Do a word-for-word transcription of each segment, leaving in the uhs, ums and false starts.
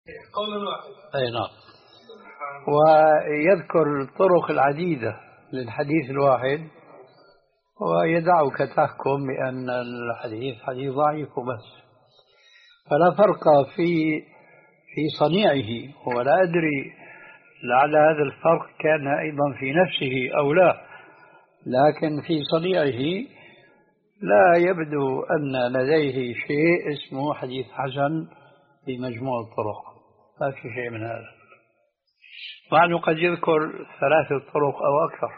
قولا واحدا. أي نعم. ويذكر الطرق العديدة للحديث الواحد ويدعك تحكم بأن الحديث حديث ضعيف وبس. فلا فرق في في صنيعه، ولا أدري لعل هذا الفرق كان أيضا في نفسه أو لا، لكن في صنيعه لا يبدو أن لديه شيء اسمه حديث حسن في مجموع الطرق، ما في شيء من هذا، مع أنه قد يذكر ثلاثة طرق أو أكثر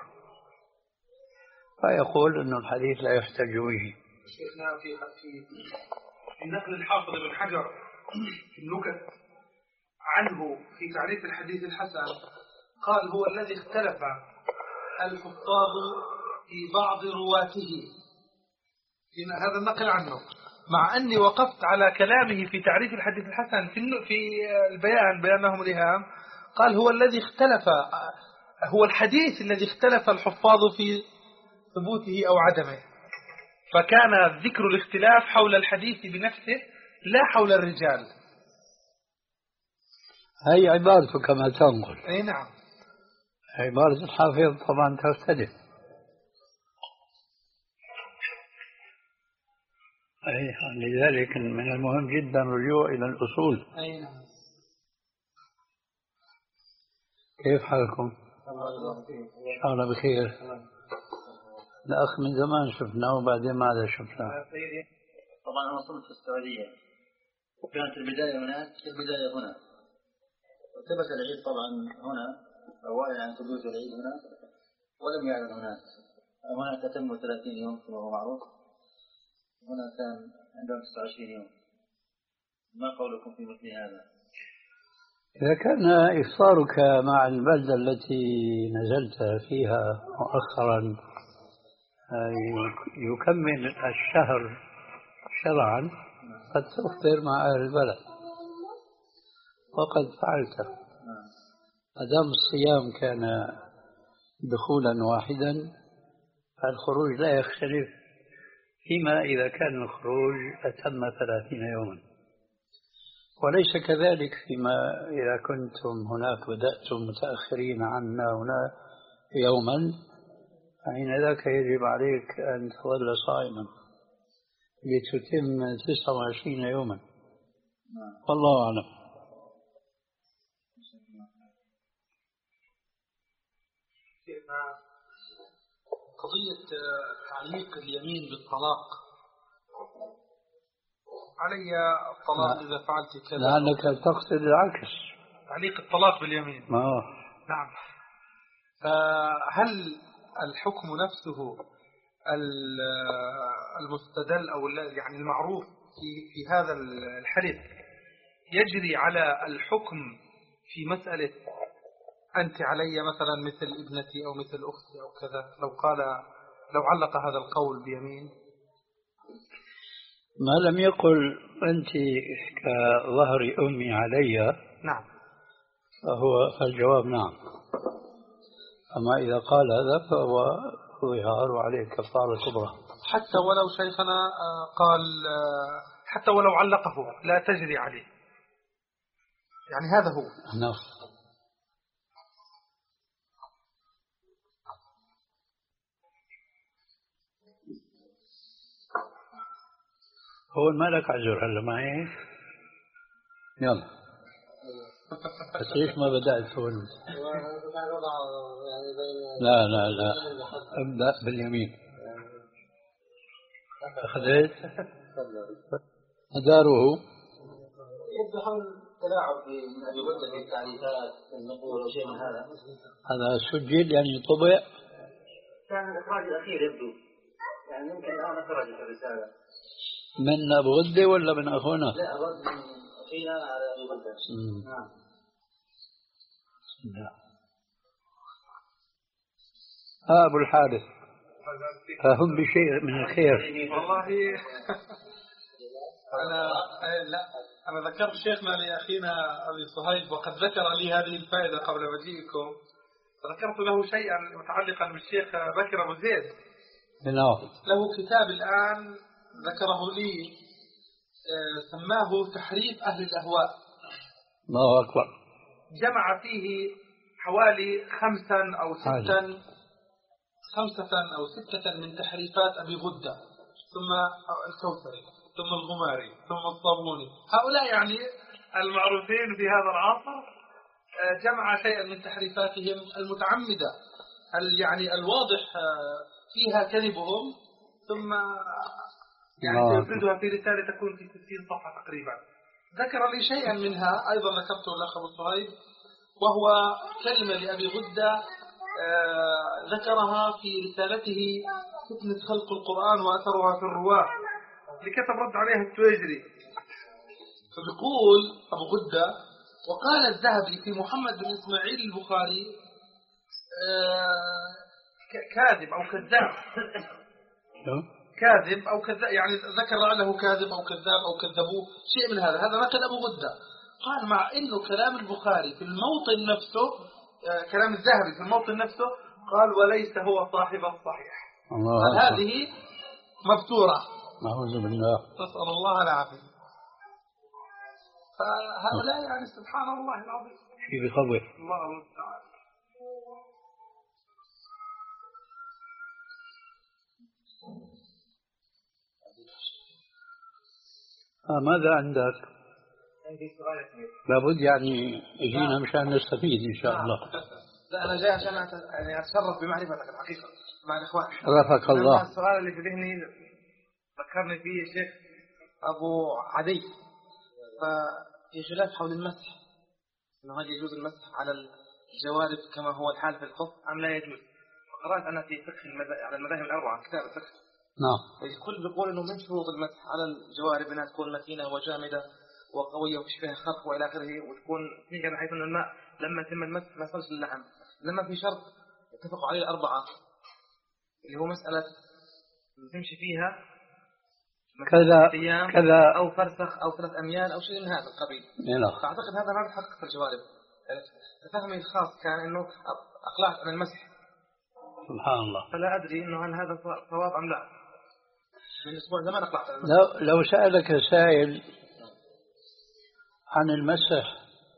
فيقول أن الحديث لا يحتج به. شيخنا في في نقل الحافظ بن حجر في النكت عنه في تعريف الحديث الحسن قال هو الذي اختلف الحفاظ في بعض رواته، هذا النقل عنه، مع أني وقفت على كلامه في تعريف الحديث الحسن في في البيان بأنهم الإهام، قال هو الذي اختلف، هو الحديث الذي اختلف الحفاظ في ثبوته أو عدمه، فكان ذكر الاختلاف حول الحديث بنفسه لا حول الرجال. هي عبارته كما تنقل. أي نعم. عبارة الحافظ طبعا تختلف. أي لذلك من المهم جدا الرجوع إلى الأصول. أي نعم. كيف حالكم؟ إن شاء الله بخير. الأخ من زمان شفناه وبعدين ما عاد شفناه. طبعا أنا صرت في السعودية وكانت البداية هناك البداية هنا، وثبت العيد طبعا هنا أولا عن ثبوت العيد هنا ولم يعلن هناك. هناك تتم ثلاثين يوم كما هو معروف، هنا كان عندهم تسعة وعشرين يوم. ما قولكم في مثل هذا؟ إذا كان إفطارك مع البلدة التي نزلت فيها مؤخرا يكمل الشهر شرعا قد تفطر مع أهل البلد، وقد فعلت. ما دام الصيام كان دخولا واحدا فالخروج لا يختلف، فيما إذا كان الخروج أتم ثلاثين يوما، وليس كذلك فيما إذا كنتم هناك بدأتم متأخرين عنا هنا يوما، فحين ذاك يجب عليك أن تظل صائما لتتم تسعة وعشرين يوما. والله أعلم. قضية تعليق اليمين بالطلاق، علي الطلاق إذا فعلت كذا، لأنك تقصد العكس، تعليق الطلاق باليمين. ما نعم. فهل الحكم نفسه المستدل أو يعني المعروف في في هذا الحديث يجري على الحكم في مسألة أنت علي مثلا مثل ابنتي أو مثل أختي أو كذا، لو قال لو علق هذا القول بيمين؟ ما لم يقل أنت كظهر أمي علي نعم فهو فالجواب نعم. أما إذا قال هذا فهو ظهار عليه كفارة كبرى. حتى ولو شيخنا قال حتى ولو علقه لا تجري عليه، يعني هذا هو. نعم. هو مالك عذر هلا معي؟ يلا. بس ليش ما بدأت هون؟ لا لا لا ابدأ باليمين. أخذت أداره يبدو حول تلاعب من أبي بكر في التعريفات النقول أو شيء من هذا. هذا سجل يعني طبع؟ كان الإخراج الأخير يبدو يعني يمكن الآن أخرجت الرسالة من أبو غدة ولا من أخونا؟ لا أرد من أخينا على أبي بكر. نعم. آه أبو الحارث فهم بشيء من الخير. والله أنا لا أنا ذكرت شيخنا لأخينا أبي صهيب وقد ذكر لي هذه الفائدة قبل مجيئكم، ذكرت له شيئا متعلقا بالشيخ بكر أبو زيد. نعم. له كتاب الآن ذكره لي سماه تحريف أهل الأهواء. الله أكبر. جمع فيه حوالي خمسا أو ستا خمسة أو ستة من تحريفات أبي غدة، ثم الكوثري، ثم الغماري، ثم الصابوني. هؤلاء يعني المعروفين في هذا العصر جمع شيئا من تحريفاتهم المتعمدة، يعني الواضح فيها كذبهم، ثم يعني سيفردها في رسالة تكون في ستين صفحة تقريبا. ذكر لي شيئا منها أيضا ذكرته الأخ أبو صهيب، وهو كلمة لأبي غدة آه ذكرها في رسالته فتنة خلق القرآن وأثرها في الرواة، لكتب رد عليها التويجري. فبيقول أبو غدة: وقال الذهبي في محمد بن إسماعيل البخاري آه كاذب أو كذاب كاذب أو كذاب، يعني ذكر له كاذب أو كذاب أو كذبوه، شيء من هذا. هذا نقل أبو غدة. قال مع إنه كلام البخاري في الموطن نفسه، كلام الذهبي في الموطن نفسه، قال وليس هو صاحب الصحيح. قال هذه مبتورة. أعوذ بالله. نسأل الله العافية. فهؤلاء يعني سبحان الله العظيم في بخوف. الله المستعان. آه ماذا عندك؟ عندي سؤال كبير. لابد يعني يجينا مشان نستفيد إن شاء الله. لا أنا جاي عشان يعني أتشرف بمعرفتك الحقيقة مع الإخوان. شرفك الله. السؤال اللي في ذهني ذكرني فيه الشيخ أبو عدي، ففي خلاف حول المسح، إنه هل يجوز المسح على الجوارب كما هو الحال في الخف أم لا يجوز؟ قرأت أنا في فقه المذاهب على المذاهب الأربعة كتاب الفقه. نعم. الكل بيقول إنه من شروط المسح على الجوارب أنها تكون متينة وجامدة وقوية وفيش فيها خرق وإلى آخره، وتكون فيها بحيث إن الماء لما يتم المسح ما يصلش اللحم. لما في شرط اتفقوا عليه الأربعة اللي هو مسألة تمشي فيها كذا كذا أو فرسخ أو ثلاث أميال أو شيء من هذا القبيل. فأعتقد هذا ما بيتحقق في الجوارب. فهمي الخاص كان إنه أقلعت عن المسح. سبحان الله. فلا أدري إنه هل هذا صواب أم لا. من أسبوع زمان أقلعت عن المسح. لو لو سألك سائل عن المسح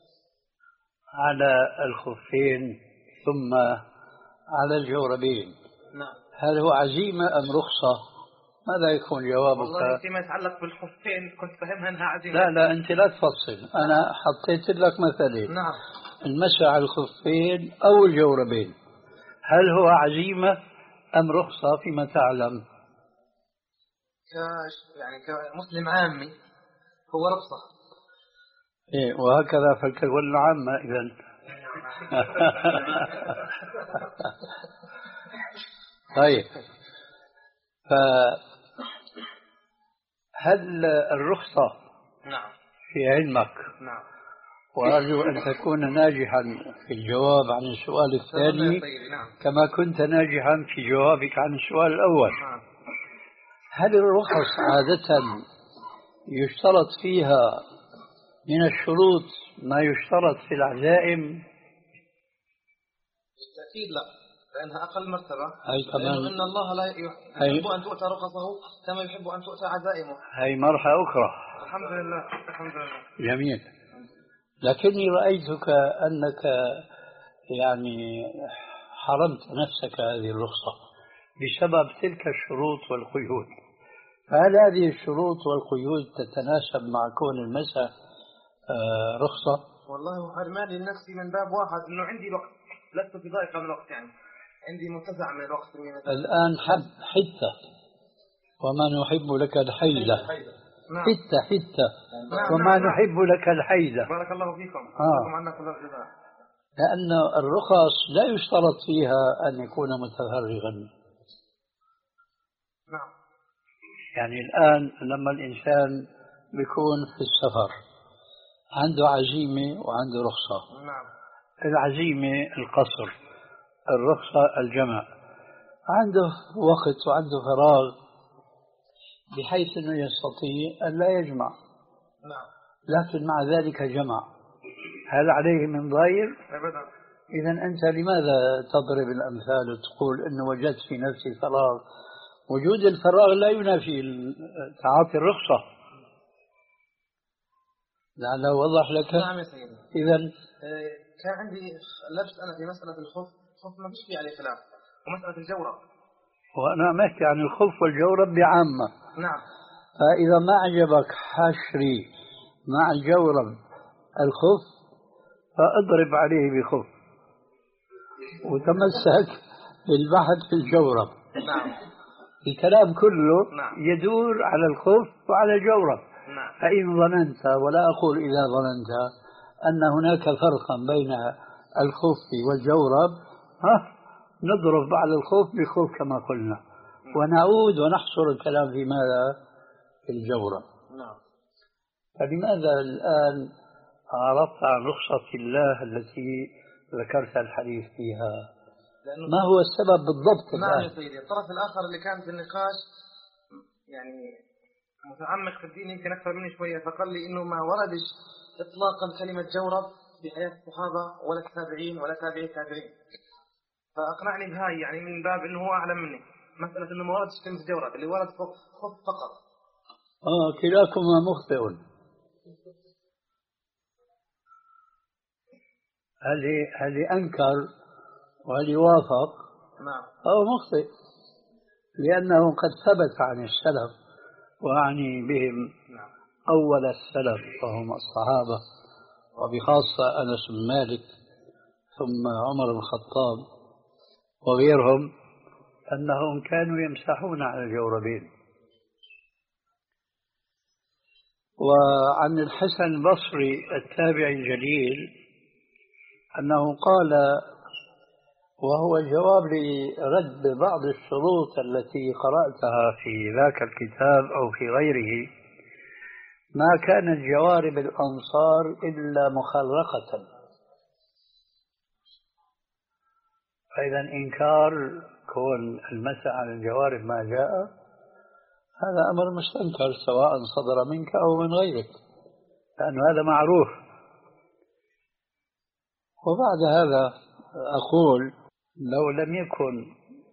على الخفين ثم على الجوربين، نعم، هل هو عزيمة أم رخصة؟ ماذا يكون جوابك؟ والله فيما يتعلق بالخفين كنت فهمها أنها عزيمة. لا لا أنت لا تفصل، أنا حطيت لك مثلين. نعم. المسح على الخفين أو الجوربين، هل هو عزيمة أم رخصة فيما تعلم؟ ك يعني كمسلم عامي هو رخصة. إيه، وهكذا فلتكن العامة إذن. طيب، فهل الرخصة نعم في علمك؟ نعم. وأرجو أن تكون ناجحا في الجواب عن السؤال الثاني نعم. كما كنت ناجحا في جوابك عن السؤال الأول. نعم. هل الرخص عادة يشترط فيها من الشروط ما يشترط في العزائم؟ بالتأكيد لا، لأنها أقل مرتبة. هي كمان إن الله لا يحب أن تؤتى رخصه كما يحب أن تؤتى عزائمه. هي مرحلة أخرى. الحمد لله. الحمد لله. جميل. لكني رأيتك أنك يعني حرمت نفسك هذه الرخصة بسبب تلك الشروط والقيود، فهل هذه الشروط والقيود تتناسب مع كون المسح آه رخصة؟ والله حرماني لنفسي من باب واحد، إنه عندي وقت، لست في ضائقة من الوقت، يعني عندي متسع من الوقت. الآن حب حتة وما نحب لك الحيلة. نعم. حتة حتة نعم. وما نعم. نحب لك الحيلة. بارك الله فيكم. آه. عنا كل الجزاء. لأن الرخص لا يشترط فيها أن يكون متفرغا. نعم. يعني الآن لما الإنسان بيكون في السفر عنده عزيمة وعنده رخصة. نعم. العزيمة القصر، الرخصة الجمع. عنده وقت وعنده فراغ بحيث أنه يستطيع أن لا يجمع. نعم. لكن مع ذلك جمع، هل عليه من ضير؟ أبدا. إذن أنت لماذا تضرب الأمثال وتقول أنه وجدت في نفسي فراغ؟ وجود الفراغ لا ينافي تعاطي الرخصة. لعله وضح لك. نعم يا سيدي. إذا كان عندي لبس أنا في مسألة الخف، الخف ما فيش فيه عليه خلاف، ومسألة الجورب. وأنا أحكي عن الخف والجورب بعامة. نعم. فإذا ما عجبك حشري مع الجورب الخف فاضرب عليه بخف وتمسك بالبحث في الجورب. نعم. الكلام كله نعم. يدور على الخف وعلى الجورب. نعم. فإن ظننت، ولا أقول إذا ظننت، أن هناك فرقا بين الخف والجورب، ها نضرب على الخف بخف كما قلنا، ونعود ونحصر الكلام في ماذا؟ في الجورب. نعم. فلماذا الآن أعرضت عن رخصة الله التي ذكرت الحديث فيها؟ ما هو السبب بالضبط الآن؟ نعم يا سيدي، الطرف الآخر اللي كان في النقاش يعني متعمق في الدين يمكن أكثر مني شوية، فقال لي إنه ما وردش إطلاقا كلمة جورب في حياة الصحابة ولا التابعين ولا تابعي التابعين، فأقنعني بهاي يعني من باب إنه هو أعلم مني، مسألة إنه ما وردش كلمة جورب، اللي ورد خف فقط. آه كلاكما مخطئ. هل هل أنكر وهل وافق؟ نعم. أو مخطئ، لأنه قد ثبت عن السلف، وأعني بهم نعم. أول السلف وهم الصحابة، وبخاصة أنس بن مالك ثم عمر بن الخطاب وغيرهم، أنهم كانوا يمسحون على الجوربين. وعن الحسن البصري التابعي الجليل أنه قال، وهو جواب لرد بعض الشروط التي قرأتها في ذاك الكتاب أو في غيره، ما كانت جوارب الأنصار إلا مخرقة. فإذا إنكار كون المسح على الجوارب ما جاء هذا أمر مستنكر، سواء صدر منك أو من غيرك، لأن هذا معروف. وبعد هذا أقول لو لم يكن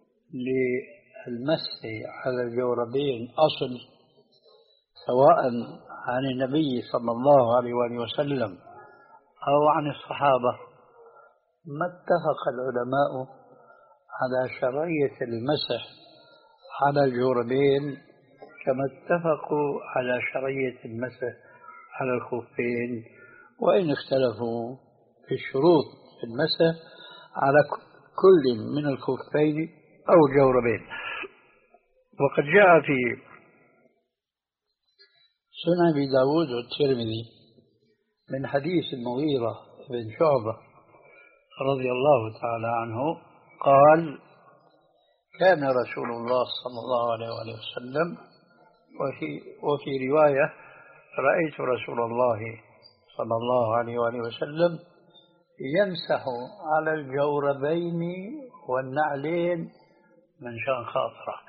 للمسح على الجوربين أصل سواء عن النبي صلى الله عليه وآله وسلم أو عن الصحابة ما اتفق العلماء على شرعية المسح على الجوربين كما اتفقوا على شرعية المسح على الخفين، وإن اختلفوا في الشروط في المسح على كل من الخفين أو الجوربين. وقد جاء في سنن أبي داود والترمذي من حديث المغيرة بن شعبة رضي الله تعالى عنه قال: كان رسول الله صلى الله عليه وسلم، وفي, وفي رواية رأيت رسول الله صلى الله عليه وسلم يمسح على الجوربين والنعلين من شان خاطرك.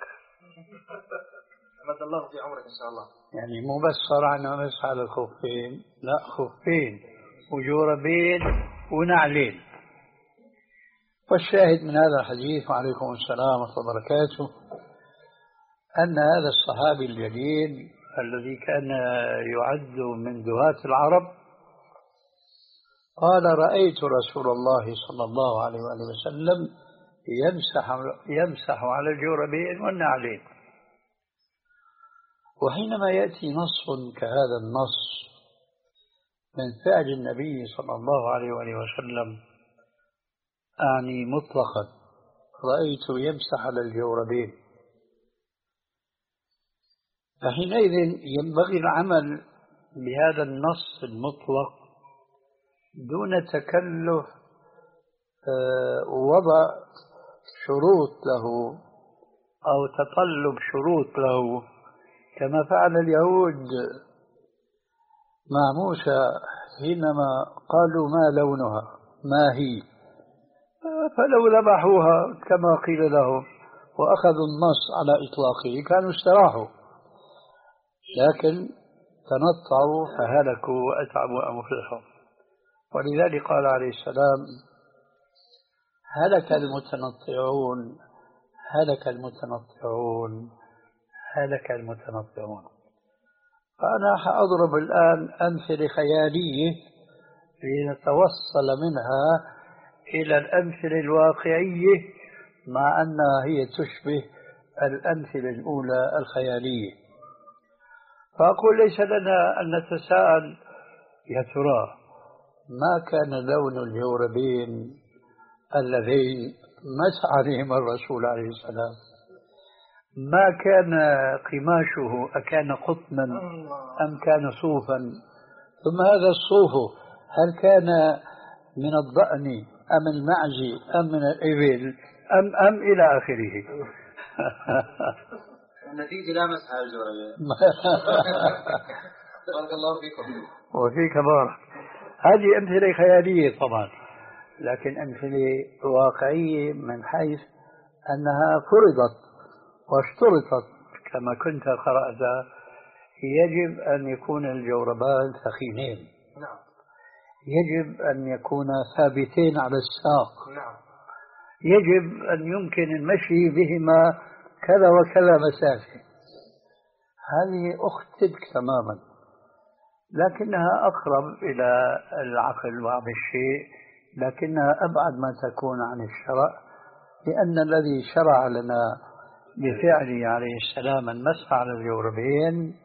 مد الله في عمرك إن شاء الله. يعني مو بس صار أنا مسح على الخفين، لا، خفين وجوربين ونعلين. والشاهد من هذا الحديث، وعليكم السلام ورحمة الله وبركاته، أن هذا الصحابي الجليل الذي كان يعد من دهاة العرب قال: رأيت رسول الله صلى الله عليه وآله وسلم يمسح, يمسح على الجوربين والنعلين. وحينما يأتي نص كهذا النص من فعل النبي صلى الله عليه وآله وسلم، أعني مطلقا رأيت يمسح على الجوربين، فحينئذ ينبغي العمل بهذا النص المطلق دون تكلف ووضع شروط له أو تطلب شروط له، كما فعل اليهود مع موسى حينما قالوا: ما لونها، ما هي؟ فلو ذبحوها كما قيل لهم وأخذوا النص على إطلاقه كانوا استراحوا، لكن تنطعوا فهلكوا وأتعبوا أنفسهم. ولذلك قال عليه السلام: هلك المتنطعون هلك المتنطعون هلك المتنطعون. فأنا سأضرب الآن أمثلة خيالية لنتوصل منها إلى الأمثلة الواقعية مع أنها هي تشبه الأمثلة الأولى الخيالية. فأقول ليس لنا أن نتساءل يا ترى ما كان لون الجوربين اللذين مسح عليهم الرسول عليه السلام؟ ما كان قماشه أكان قطنا أم كان صوفا؟ ثم هذا الصوف هل كان من الضأن أم المعز أم من الإبل أم أم إلى آخره. النتيجة لا مسح على الجوربين. بارك الله فيكم. وفيك بارك. هذه أمثلة خيالية طبعا، لكن أمثلة واقعية من حيث أنها فرضت واشترطت كما كنت قرأت. يجب أن يكون الجوربان ثخينين، نعم. يجب أن يكون ثابتين على الساق، نعم. يجب أن يمكن المشي بهما كذا وكذا مسافة. هذه أختك تماما، لكنها أقرب إلى العقل بعض الشيء، لكنها أبعد ما تكون عن الشرع، لأن الذي شرع لنا بفعله عليه السلام المسح على الجوربين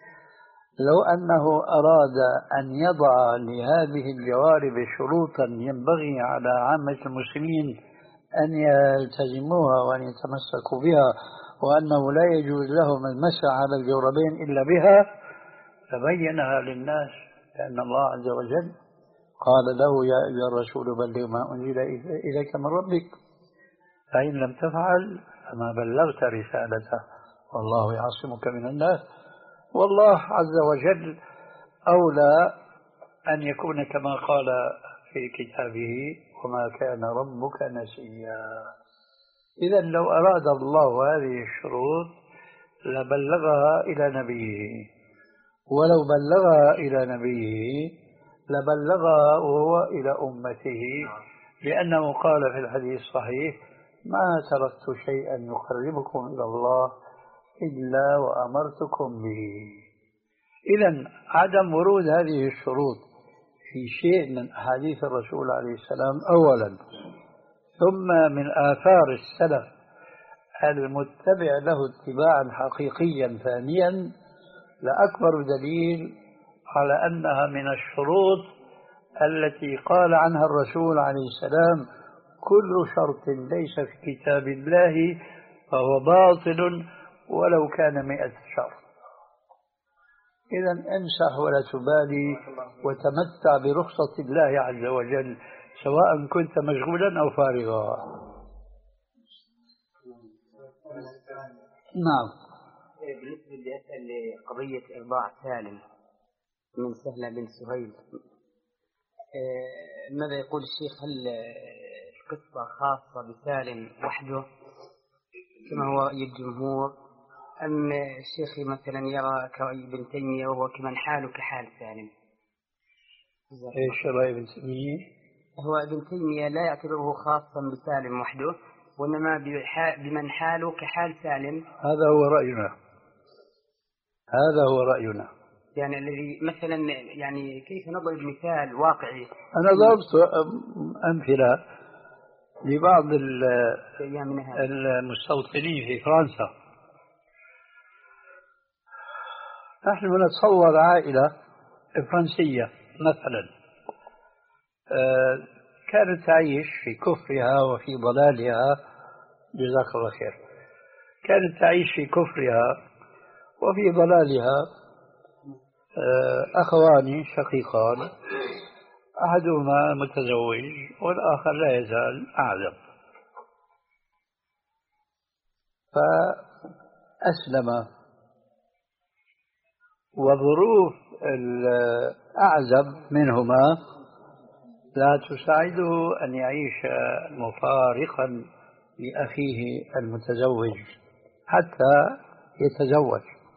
لو أنه أراد أن يضع لهذه الجوارب شروطا ينبغي على عامة المسلمين أن يلتزموها وأن يتمسكوا بها، وأنه لا يجوز لهم المسح على الجوربين إلا بها، فبينها للناس. لأن الله عز وجل قال له يا أيها الرسول بلغ ما أنزل إليك من ربك، فإن لم تفعل فما بلغت رسالته والله يعصمك من الناس. والله عز وجل أولى أن يكون كما قال في كتابه وما كان ربك نسيا. إذا لو أراد الله هذه الشروط لبلغها إلى نبيه، ولو بلغها إلى نبيه لبلغها وهو إلى أمته، لأنه قال في الحديث الصحيح ما تركت شيئا يقربكم إلى الله إلا وأمرتكم به. إذن عدم ورود هذه الشروط في شيء من أحاديث الرسول عليه السلام أولا، ثم من آثار السلف المتبع له اتباعا حقيقيا ثانيا، لأكبر دليل على أنها من الشروط التي قال عنها الرسول عليه السلام كل شرط ليس في كتاب الله فهو باطل ولو كان مئة شرط. إذا امسح ولا تبالي وتمتع برخصة الله عز وجل سواء كنت مشغولا أو فارغا. نعم. بالنسبة لأسأل قضية إرضاع سالم من سهلة بن سهيل، ماذا يقول الشيخ؟ هل القصة خاصة بسالم وحده كما هو الجمهور، أم الشيخ مثلا يرى كابن تيمية وهو كمن حاله كحال سالم؟ إيش رأي ابن تيمية؟ هو ابن تيمية لا يعتبره خاصا بسالم وحده، وإنما بمن حاله كحال سالم. هذا هو رأينا، هذا هو رأينا. يعني الذي مثلا يعني كيف نضرب مثال واقعي؟ أنا ضربت أمثلة لبعض المستوطنين في فرنسا. نحن نتصور عائلة فرنسية مثلا كانت تعيش في كفرها وفي ضلالها، جزاك الله خير، كانت تعيش في كفرها وفي ضلالها أخوان شقيقان، أحدهما متزوج والآخر لا يزال أعزب، فأسلم، وظروف الأعزب منهما لا تساعده أن يعيش مفارقا لأخيه المتزوج حتى يتزوج.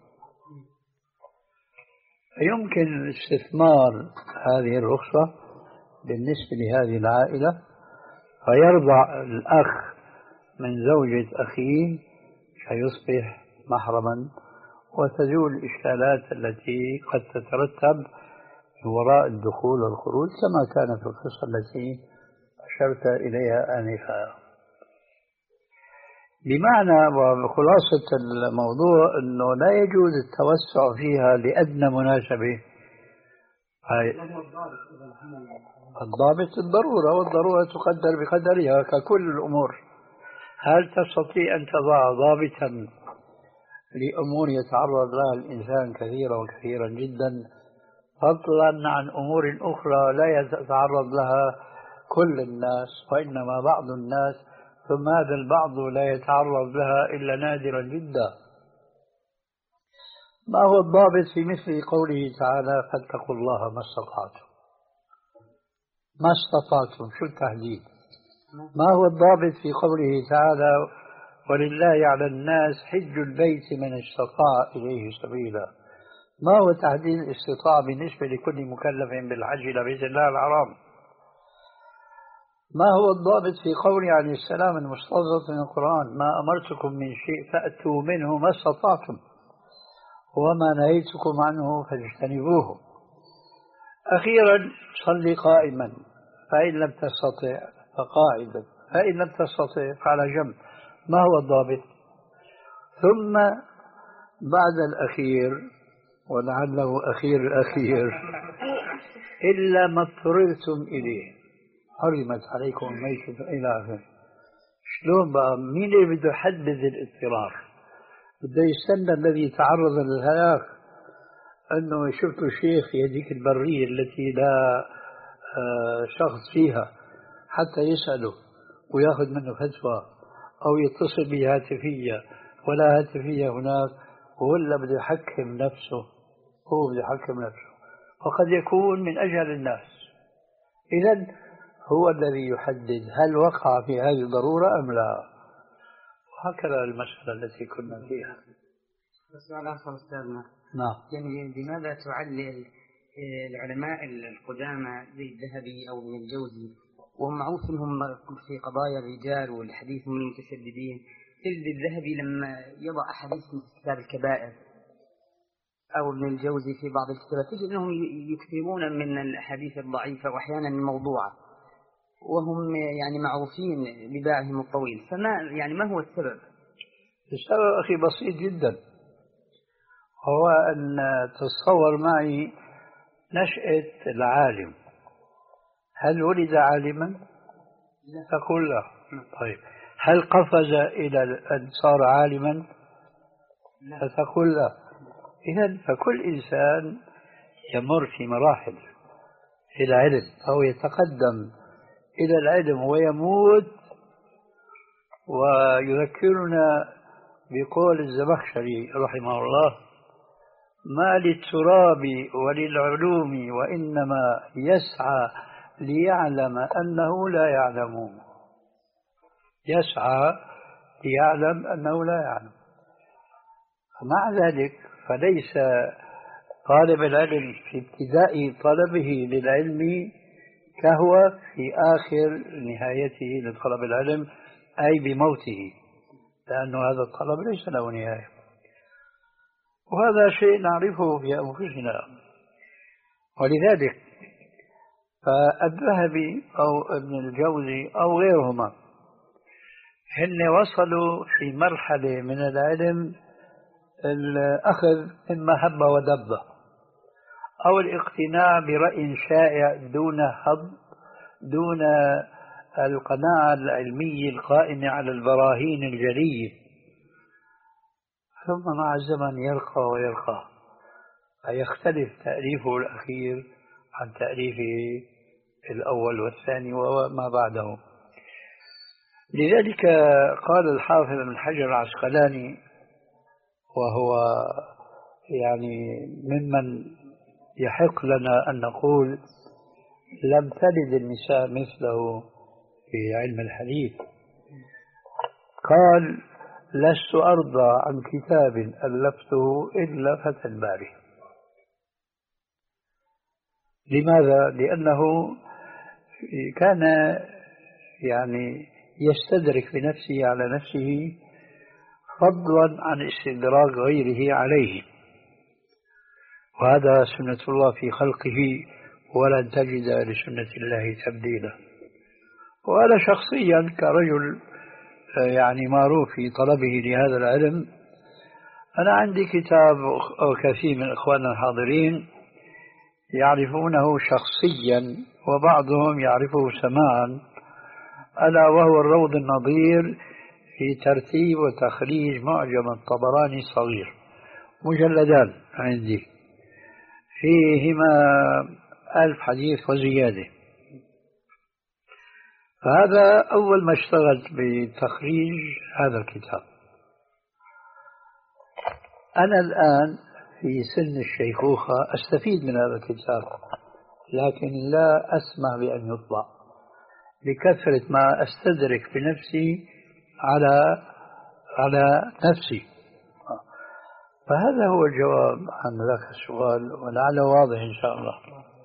يمكن استثمار هذه الرخصة بالنسبة لهذه العائلة، فيرضع الأخ من زوجة أخيه فيصبح محرما، وتزول الإشكالات التي قد تترتب من وراء الدخول والخروج كما كان في القصة التي أشرت إليها آنفا. بمعنى وخلاصة الموضوع أنه لا يجوز التوسع فيها لأدنى مناسبة. الضابط الضرورة، والضرورة تقدر بقدرها ككل الأمور. هل تستطيع أن تضع ضابطا لأمور يتعرض لها الإنسان كثيرا وكثيرا جدا، فضلا عن أمور أخرى لا يتعرض لها كل الناس وإنما بعض الناس، ثم هذا البعض لا يتعرض لها إلا نادرا جدا؟ ما هو الضابط في مثل قوله تعالى فاتقوا الله ما استطعتم؟ ما استطعتم شو التحديد؟ ما هو الضابط في قوله تعالى ولله على الناس حج البيت من استطاع إليه سبيلا؟ ما هو تحديد الاستطاعة بالنسبة لكل مكلف بالحج إلى بيت الله الحرام؟ ما هو الضابط في قوله عليه السلام المستنبط من القرآن ما أمرتكم من شيء فأتوا منه ما استطعتم وما نهيتكم عنه فاجتنبوه؟ أخيرا صلي قائما فإن لم تستطع فقاعدا فإن لم تستطع فعلى جنب. ما هو الضابط؟ ثم بعد الأخير ولعله أخير الأخير إلا ما اضطررتم إليه حرمت عليكم الميتة إلى آخره. شلون بقى؟ مين اللي بده يحدد الاضطرار؟ بده يستنى الذي تعرض للهلاك أنه شفتوا شيخ يديك البرية التي لا شخص فيها حتى يسأله ويأخذ منه فتوى أو يتصل به هاتفية ولا هاتفية هناك، ولا بده يحكم نفسه؟ هو بده يحكم نفسه وقد يكون من أجهل الناس. إذن هو الذي يحدد هل وقع في هذه الضرورة أم لا. وهكذا المسألة التي كنا فيها. السؤال آخر أستاذنا. نعم. يعني لماذا تعلل العلماء القدامى زي الذهبي أو ابن الجوزي وهم معروف أنهم في قضايا الرجال والحديث من المتشددين، تجد الذهبي لما يضع أحاديث في كتاب الكبائر أو ابن الجوزي في بعض الكتابات تجد أنهم يكثرون من الأحاديث الضعيفة وأحيانا الموضوعة، وهم يعني معروفين بباعهم الطويل، فما يعني ما هو السبب؟ السبب أخي بسيط جدا، هو أن تصور معي نشأة العالم. هل ولد عالما؟ لا. تقول لا. طيب هل قفز إلى أن صار عالما؟ لا. تقول لا. إذن فكل إنسان يمر في مراحل في العلم أو يتقدم إلى العلم ويموت. ويذكرنا بقول الزمخشري رحمه الله ما للتراب وللعلوم وإنما يسعى ليعلم أنه لا يعلم. يسعى ليعلم أنه لا يعلم. مع ذلك فليس طالب العلم في ابتداء طلبه للعلم كهو في آخر نهايته لطلب العلم أي بموته، لأن هذا الطلب ليس له نهاية. وهذا شيء نعرفه في أنفسنا. ولذلك فالذهبي أو ابن الجوزي أو غيرهما هن وصلوا في مرحلة من العلم الأخذ من محب ودب أو الاقتناع برأي شائع دون هض دون القناعة العلمية القائمة على البراهين الجلية، ثم مع الزمن يرقى ويرقى فيختلف تأليفه الأخير عن تأليفه الأول والثاني وما بعده. لذلك قال الحافظ ابن حجر العسقلاني وهو يعني ممن يحق لنا أن نقول لم تلد النساء مثله في علم الحديث، قال لست أرضى عن كتاب ألفته إلا فتى الباري. لماذا؟ لأنه كان يعني يستدرك بنفسه على نفسه فضلا عن استدراك غيره عليه، وهذا سنة الله في خلقه ولن تجد لسنة الله تبديلا. وأنا شخصيا كرجل يعني معروف في طلبه لهذا العلم، أنا عندي كتاب وكثير من إخواننا الحاضرين يعرفونه شخصيا وبعضهم يعرفه سماعا، ألا وهو الروض النظير في ترتيب وتخريج معجم الطبراني الصغير، مجلدان عندي فيهما ألف حديث وزيادة. فهذا أول ما اشتغلت بتخريج هذا الكتاب. أنا الآن في سن الشيخوخة أستفيد من هذا الكتاب، لكن لا أسمح بأن يطبع لكثرة ما أستدرك بنفسي على على نفسي. فهذا هو الجواب عن ذاك السؤال، ولعله واضح إن شاء الله.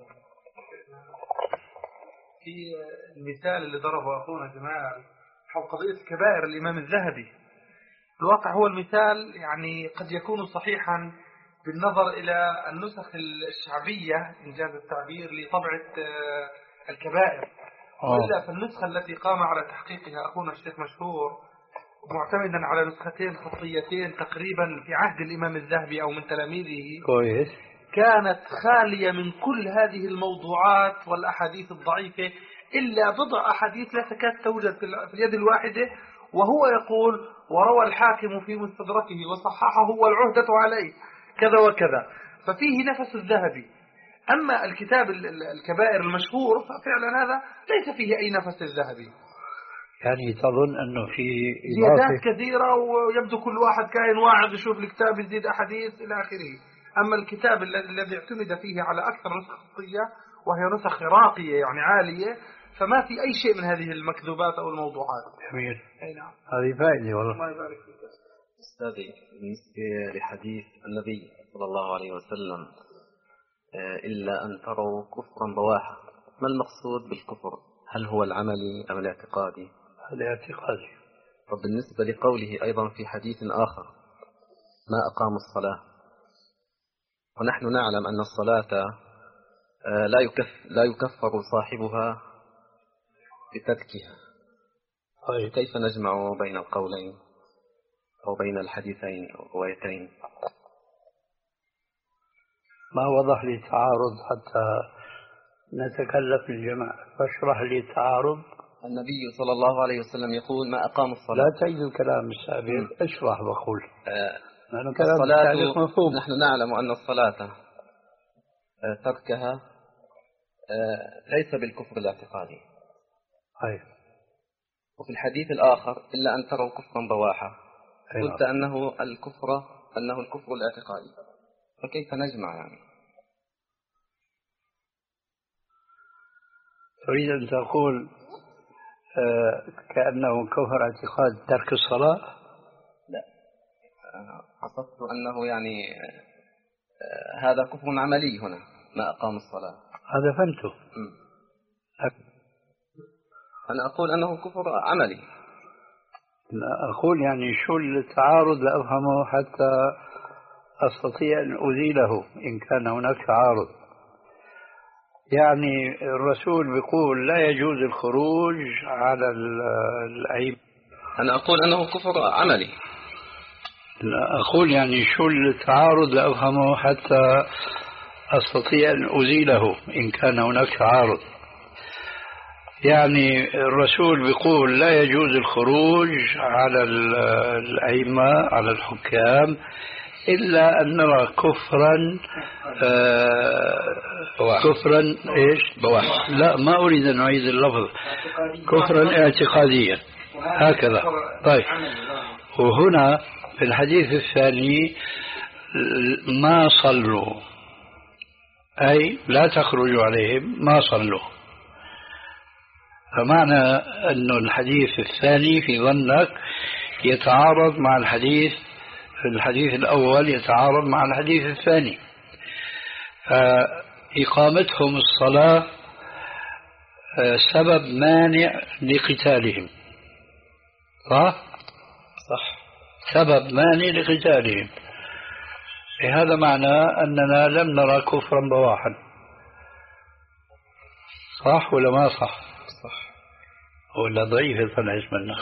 في المثال اللي ضربه أخونا جمال حول قضية كبائر الإمام الذهبي، الواقع هو المثال يعني قد يكون صحيحا بالنظر إلى النسخ الشعبية إنجاز التعبير لطبعة الكبائر، وإلا فالنسخة التي قام على تحقيقها أخونا الشيخ مشهور معتمدا على نسختين خطيتين تقريبا في عهد الإمام الذهبي أو من تلاميذه كويس، كانت خالية من كل هذه الموضوعات والأحاديث الضعيفة إلا بضع أحاديث لا تكاد توجد في اليد الواحدة، وهو يقول وروى الحاكم في مستدركه وصححه والعهدة عليه كذا وكذا، ففيه نفس الذهبي. أما الكتاب الكبائر المشهور ففعلا هذا ليس فيه أي نفس الذهبي، يعني تظن أنه في زيادات كثيرة ويبدو كل واحد كائن واعظ يشوف الكتاب يزيد أحاديث إلى آخره. أما الكتاب الذي اعتمد فيه على أكثر نسخة خطية وهي نسخ راقية يعني عالية، فما في أي شيء من هذه المكذوبات أو الموضوعات. جميل. أي نعم. هذه فائدة والله. الله يبارك فيك. أستاذي، بالنسبة لحديث النبي صلى الله عليه وسلم إلا أن تروا كفرا بواحا، ما المقصود بالكفر؟ هل هو العملي أم الاعتقادي؟ الاعتقادي. وبالنسبة لقوله أيضا في حديث آخر ما أقاموا الصلاة، ونحن نعلم أن الصلاة لا يكف لا يكفر صاحبها بتركها، طيب كيف نجمع بين القولين أو بين الحديثين أو الروايتين؟ ما وضح لي تعارض حتى نتكلف الجمع، فاشرح لي التعارض. النبي صلى الله عليه وسلم يقول ما أقام الصلاة. لا تعيد الكلام السابق، اشرح وقول. آه الصلاة مفهوم. نحن نعلم أن الصلاة آه تركها آه ليس بالكفر الاعتقادي. أيوة. وفي الحديث الآخر إلا أن تروا كفرا بواحا، أيوة. قلت أنه الكفر أنه الكفر الاعتقادي، فكيف نجمع يعني؟ تريد أن تقول آه كأنه كفر اعتقاد ترك الصلاة؟ لا، قصدت أنه يعني آه هذا كفر عملي هنا ما أقام الصلاة. هذا فهمته. أنا أقول أنه كفر عملي. لا أقول يعني شو التعارض لأفهمه حتى أستطيع أن أزيله إن كان هناك تعارض. يعني الرسول بيقول لا يجوز الخروج على العيب. أنا أقول أنه كفر عملي. لا أقول يعني شو التعارض لأفهمه حتى أستطيع أن أزيله إن كان هناك تعارض. يعني الرسول بيقول لا يجوز الخروج على الأئمة على الحكام إلا أن نرى كفرا آه كفرا إيش بواح. لا ما أريد أن أعيد اللفظ. كفرا اعتقاديا هكذا. طيب، وهنا في الحديث الثاني ما صلوا، أي لا تخرجوا عليهم ما صلوا. فمعنى أن الحديث الثاني في ظنك يتعارض مع الحديث الحديث الأول يتعارض مع الحديث الثاني، فإقامتهم الصلاة سبب مانع لقتالهم. صح؟ صح. سبب مانع لقتالهم. هذا معنى أننا لم نرى كفرا بواحا. صح ولا ما صح؟ صح. ولا ضعيفة طلعت منا؟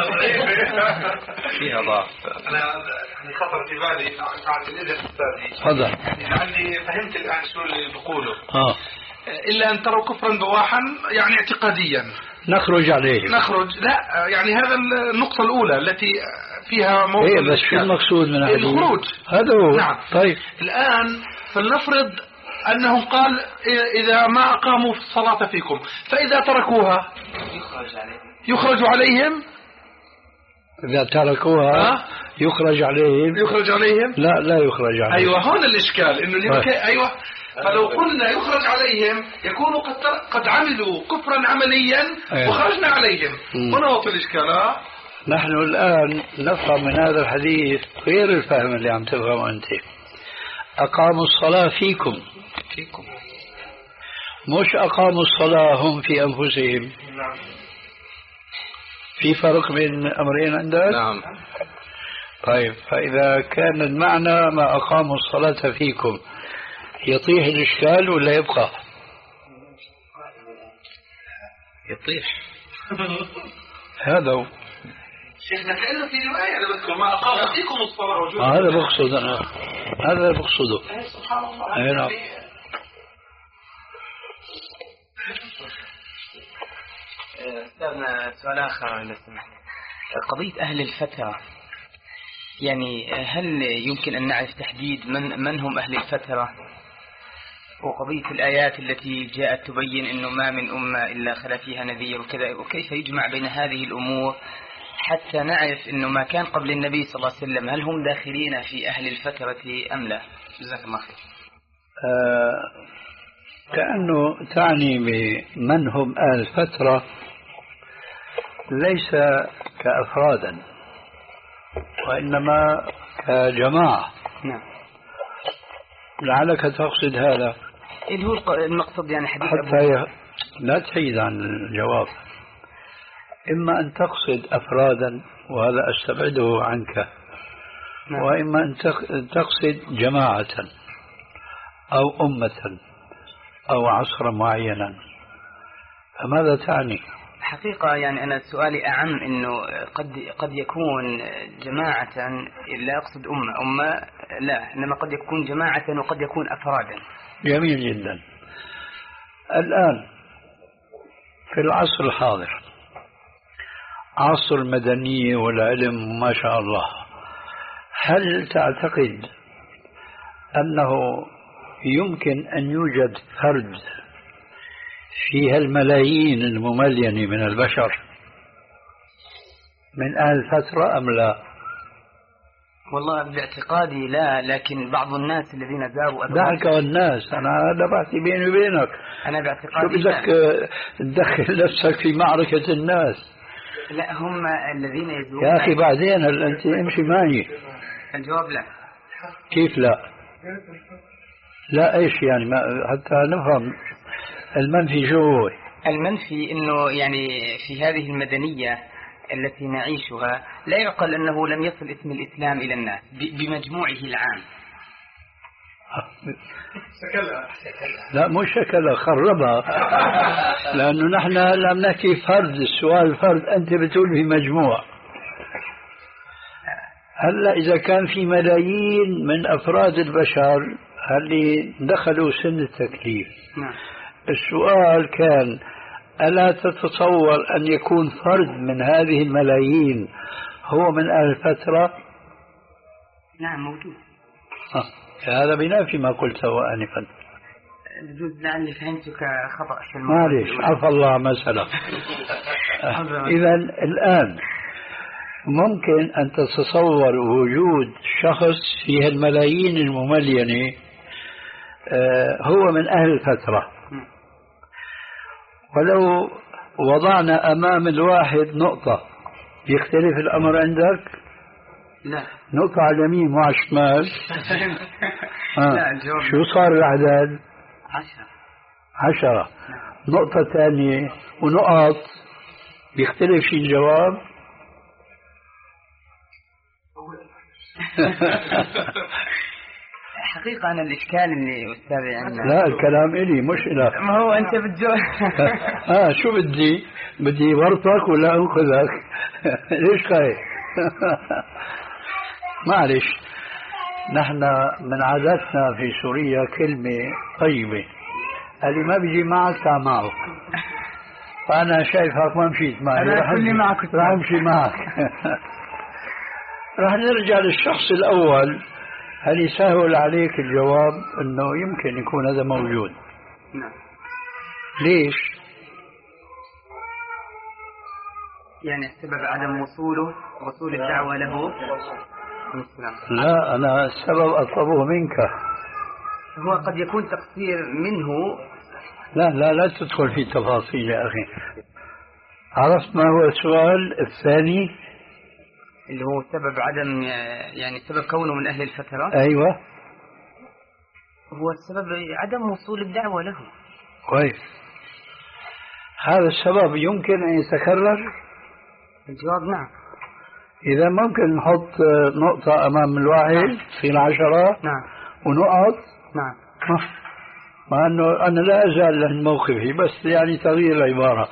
فيها ضعف. أنا يعني خطر في بالي بعد الإذن أستاذي. تفضل. لعلي فهمت الآن شو اللي بقوله. آه. إلا أن تروا كفرا بواحا يعني اعتقاديا نخرج عليه. نخرج لا يعني هذا النقطة الأولى التي فيها موضوع إيه بس شو المقصود من هذا الخروج. هذا هو. نعم. طيب الآن فلنفرض أنه قال إذا ما أقاموا الصلاة فيكم فإذا تركوها يخرج عليهم يخرج عليهم إذا تركوها أه؟ يخرج عليهم يخرج عليهم لا لا يخرج عليهم. أيوة هون الإشكال إنه اللي طيب. أيوة فلو قلنا يخرج عليهم يكونوا قد قد عملوا كفرا عمليا أيه. وخرجنا عليهم. مم. هنا وصل الإشكال. أه؟ نحن الآن نفهم من هذا الحديث غير الفهم اللي عم تفهمه أنت. أقاموا الصلاة فيكم فيكم مش أقاموا الصلاة هم في أنفسهم. نعم. في فرق بين أمرين عندك؟ نعم. طيب فإذا كان المعنى ما أقاموا الصلاة فيكم يطيح الإشكال ولا يبقى؟ يطيح. هذا هو. شيخنا كأنه في رواية أنا بذكر ما أقام فيكم الصلاة. آه هذا بقصد أنا هذا بقصده. سبحان الله. أي نعم. أستاذنا سؤال آخر إذا سمحت. قضية أهل الفترة يعني هل يمكن أن نعرف تحديد من من هم أهل الفترة؟ وقضية الآيات التي جاءت تبين أنه ما من أمة إلا خلا فيها نذير وكذا، وكيف يجمع بين هذه الأمور حتى نعرف أنه ما كان قبل النبي صلى الله عليه وسلم هل هم داخلين في أهل الفترة أم لا؟ جزاك الله خير. آه كأنه تعني بمن هم أهل الفترة ليس كأفرادا وإنما كجماعة. نعم. لعلك تقصد هذا. إيه هو المقصد يعني حديث حتى ي... لا تحيد عن الجواب. إما أن تقصد أفرادا وهذا أستبعده عنك. نعم. وإما أن تقصد جماعة أو أمة أو عصرا معينا. فماذا تعني؟ حقيقة يعني أنا سؤالي أعم إنه قد قد يكون جماعة لا أقصد أمة أمة لا إنما قد يكون جماعة وقد يكون أفرادا. جميل جدا. الآن في العصر الحاضر عصر المدنية والعلم ما شاء الله، هل تعتقد أنه يمكن أن يوجد فرد فيها الملايين المملينة من البشر من أهل الفترة أم لا؟ والله باعتقادي لا، لكن بعض الناس الذين زاروا دعك والناس، أنا هذا بحثي بيني وبينك. أنا باعتقادي شو بدك تدخل نفسك في معركة الناس؟ لا هم الذين يزورون. يا أخي بعدين أنت امشي معي. الجواب لا. كيف لا؟ لا إيش يعني ما حتى نفهم المنفي شو هو؟ المنفي إنه يعني في هذه المدنية التي نعيشها لا يعقل أنه لم يصل اسم الإسلام إلى الناس بمجموعه العام. لا مو شكلها خربها. لأنه نحن لم نحكي فرد، السؤال فرد، أنت بتقول في مجموع. هلا إذا كان في ملايين من أفراد البشر اللي دخلوا سن التكليف، نعم. السؤال كان ألا تتصور أن يكون فرد من هذه الملايين هو من أهل الفترة؟ نعم موجود. هذا بنافي ما قلته آنفا. يجوز لعلي فهمتك خطأ في الموضوع. معليش عفى الله مسألة. إذا الآن ممكن أن تتصور وجود شخص فيه الملايين المملينة هو من أهل الفترة، ولو وضعنا أمام الواحد نقطة يختلف الأمر عندك؟ لا. نقطة على اليمين وعلى الشمال. لا شو صار العدد؟ عشرة. عشرة. نقطة ثانية ونقط بيختلف شيء الجواب؟ حقيقة أنا الإشكال اللي أستاذي عندنا لا الكلام إلي مش إلك. ما هو أنت بتجوز. آه شو بدي بدي ورطك ولا أنقذك؟ ليش خايف؟ معلش، نحن من عاداتنا في سوريا كلمة طيبة، اللي ما بيجي معك تعال معه. فأنا شايفك ما مشيت معي، أنا كلي معك رح أمشي معك. رح نرجع للشخص الأول. هل يسهل عليك الجواب أنه يمكن يكون هذا موجود؟ نعم. ليش؟ يعني السبب عدم وصوله وصول الدعوة له. لا أنا السبب أطلبه منك. هو قد يكون تقصير منه. لا لا لا تدخل في تفاصيل يا أخي. عرفت ما هو السؤال الثاني؟ اللي هو سبب عدم يعني سبب كونه من أهل الفترة. أيوة. هو السبب عدم وصول الدعوة له. كويس. هذا السبب يمكن أن يتكرر؟ الجواب نعم. إذا ممكن نحط نقطة أمام الواحد في العشرة. نعم. ونقط. نعم. مع أنه أنا لا أزال عن موقفي، بس يعني تغيير العبارة.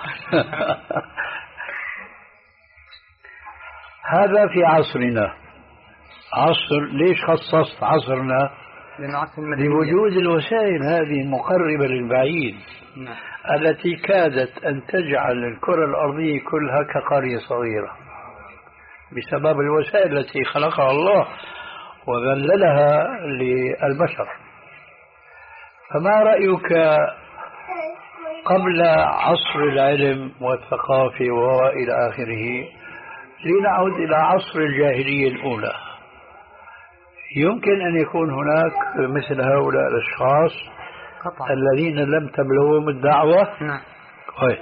هذا في عصرنا. عصر ليش خصصت عصرنا؟ لوجود الوسائل هذه المقربة للبعيد. نعم. التي كادت أن تجعل الكرة الأرضية كلها كقرية صغيرة بسبب الوسائل التي خلقها الله وذللها للبشر. فما رأيك قبل عصر العلم والثقافة وإلى آخره، لنعود إلى عصر الجاهلية الأولى؟ يمكن أن يكون هناك مثل هؤلاء الأشخاص قطع. الذين لم تبلغهم الدعوة. نعم. طيب.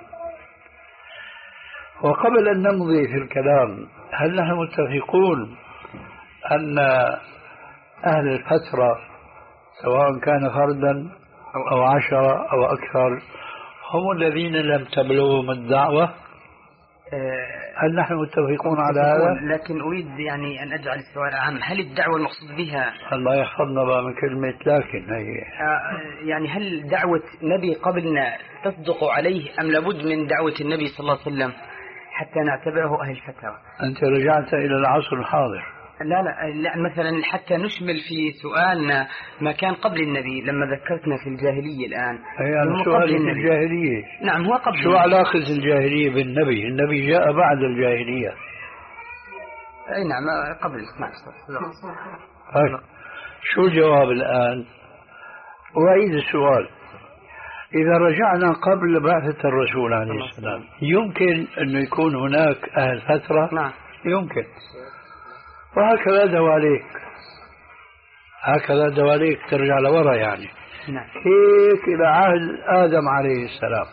وقبل أن نمضي في الكلام، هل نحن متفقون أن أهل الفترة سواء كان فردا أو عشرة أو أكثر هم الذين لم تبلغهم الدعوة؟ هل نحن متفقون على هذا؟ لكن أريد يعني أن أجعل السؤال عام، هل الدعوة المقصود بها الله يحفظنا بقى من كلمة لكن هي يعني هل دعوة نبي قبلنا تصدق عليه أم لابد من دعوة النبي صلى الله عليه وسلم حتى نعتبره أهل فترة؟ أنت رجعت إلى العصر الحاضر. لا لا لا مثلا حتى نشمل في سؤالنا ما كان قبل النبي لما ذكرتنا في الجاهلية الآن. يعني سؤال في الجاهلية. نعم هو قبل. شو علاقة الجاهلية بالنبي؟ النبي جاء بعد الجاهلية. أي نعم قبل. نعم. طيب شو الجواب الآن؟ أعيد السؤال. إذا رجعنا قبل بعثة الرسول عليه السلام يمكن أن يكون هناك أهل فترة؟ نعم يمكن. وهكذا دواليك هكذا دواليك ترجع لورا يعني. نعم. هيك إلى عهد آدم عليه السلام.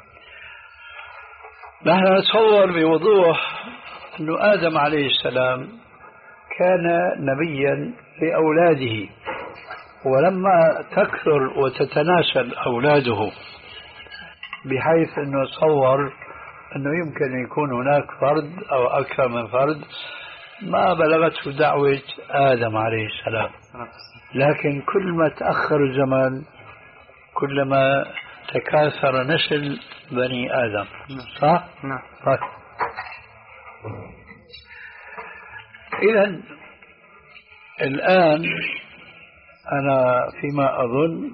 نحن نتصور بوضوح أن آدم عليه السلام كان نبيا لأولاده، ولما تكثر وتتناسل أولاده بحيث أنه تصور أنه يمكن يكون هناك فرد أو أكثر من فرد ما بلغته دعوة آدم عليه السلام. لكن كل ما تأخر الزمان كلما تكاثر نسل بني آدم. صح؟ نعم. طيب. إذن الآن أنا فيما أظن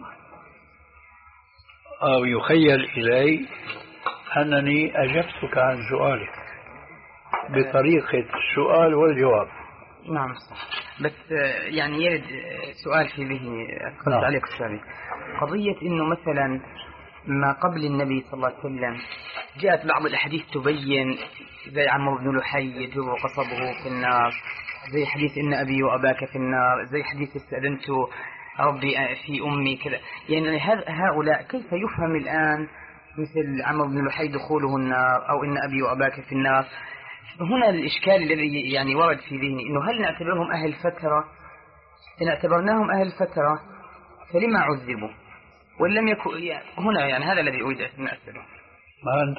أو يخيل إلي أنني أجبتك عن سؤالك بطريقة السؤال والجواب. نعم صح. بس يعني يرد سؤال في ذهني أذكرت نعم. عليك أستاذي قضية إنه مثلا ما قبل النبي صلى الله عليه وسلم جاءت بعض الأحاديث تبين زي عمرو بن لحي يجر قصبه في النار، زي حديث إن أبي وأباك في النار، زي حديث استأذنت ربي في أمي كذا. يعني هؤلاء كيف يفهم الآن مثل عمرو بن لحي دخوله النار أو إن أبي وأباك في النار؟ هنا الإشكال الذي يعني ورد في ذهني إنه هل نعتبرهم أهل فترة؟ إن اعتبرناهم أهل فترة فلما عذبوا ولم يكن يعني هنا يعني هذا الذي أريد أن أسأله. ما أنت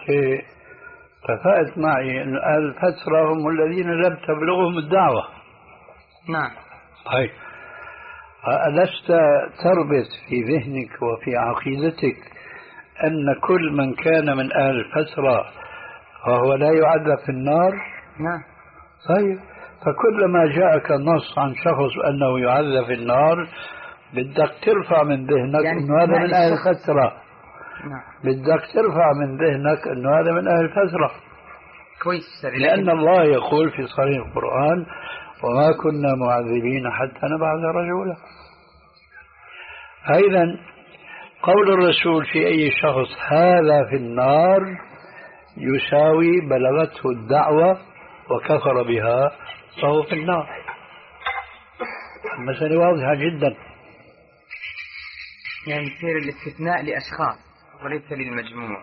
اتفقت معي أن أهل الفترة هم الذين لم تبلغهم الدعوة. نعم. طيب ألست تربط في ذهنك وفي عقيدتك أن كل من كان من أهل الفترة فهو لا يعذب في النار؟ نعم. طيب فكلما جاءك نص عن شخص أنه يعذب في النار بدك ترفع من ذهنك يعني أنه هذا من أهل الفترة. نعم. بدك ترفع من ذهنك أنه هذا من أهل الفترة. كويس. لأن الله يقول في صحيح القرآن وما كنا معذبين حتى نبعث رسولا. أيضا قول الرسول في أي شخص هذا في النار يساوي بلغته الدعوة وكفر بها فهو في النار. المسألة واضحة جدا. يعني يصير الاستثناء لأشخاص وليس للمجموع.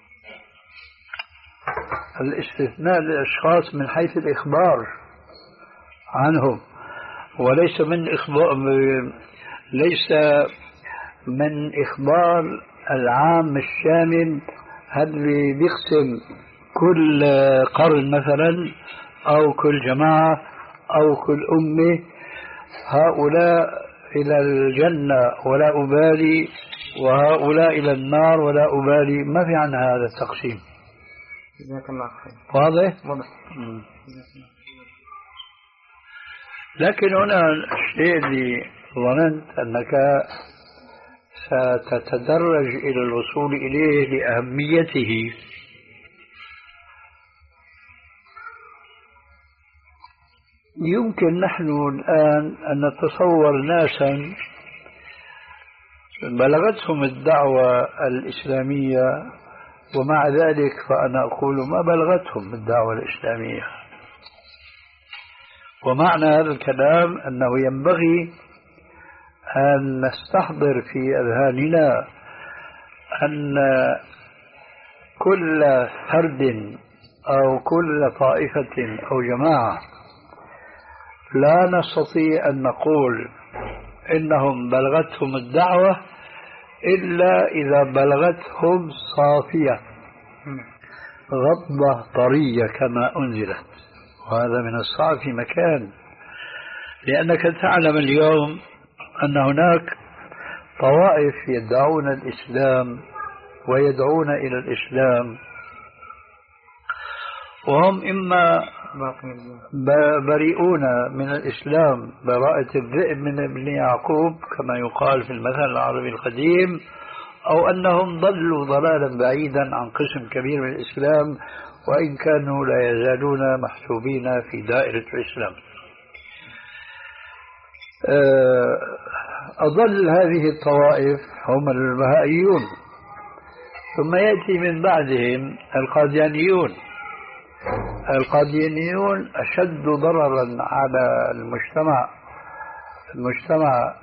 الاستثناء للأشخاص من حيث الإخبار عنهم وليس من إخبار ليس من إخبار العام الشامل هل بيقسم كل قرن مثلا أو كل جماعة أو كل أمة هؤلاء إلى الجنة ولا أبالي وهؤلاء إلى النار ولا أبالي. ما في عن هذا التقسيم. جزاك الله خير. واضح؟ واضح. لكن هنا الشيء اللي ظننت أنك ستتدرج إلى الوصول إليه لأهميته يمكن نحن الآن أن نتصور ناسا بلغتهم الدعوة الإسلامية ومع ذلك فأنا أقول ما بلغتهم الدعوة الإسلامية. ومعنى هذا الكلام أنه ينبغي أن نستحضر في أذهاننا أن كل فرد أو كل طائفة أو جماعة لا نستطيع أن نقول إنهم بلغتهم الدعوة إلا إذا بلغتهم صافية غضبة طرية كما أنزلت. وهذا من الصعب في مكان، لأنك تعلم اليوم أن هناك طوائف يدعون الإسلام ويدعون إلى الإسلام وهم إما بريئون من الإسلام براءة الذئب من ابن يعقوب كما يقال في المثل العربي القديم، أو أنهم ضلوا ضلالا بعيدا عن قسم كبير من الإسلام وإن كانوا لا يزالون محسوبين في دائرة الإسلام. أضل هذه الطوائف هم البهائيون، ثم يأتي من بعدهم القاديانيون. القاديانيون أشد ضررا على المجتمع المجتمع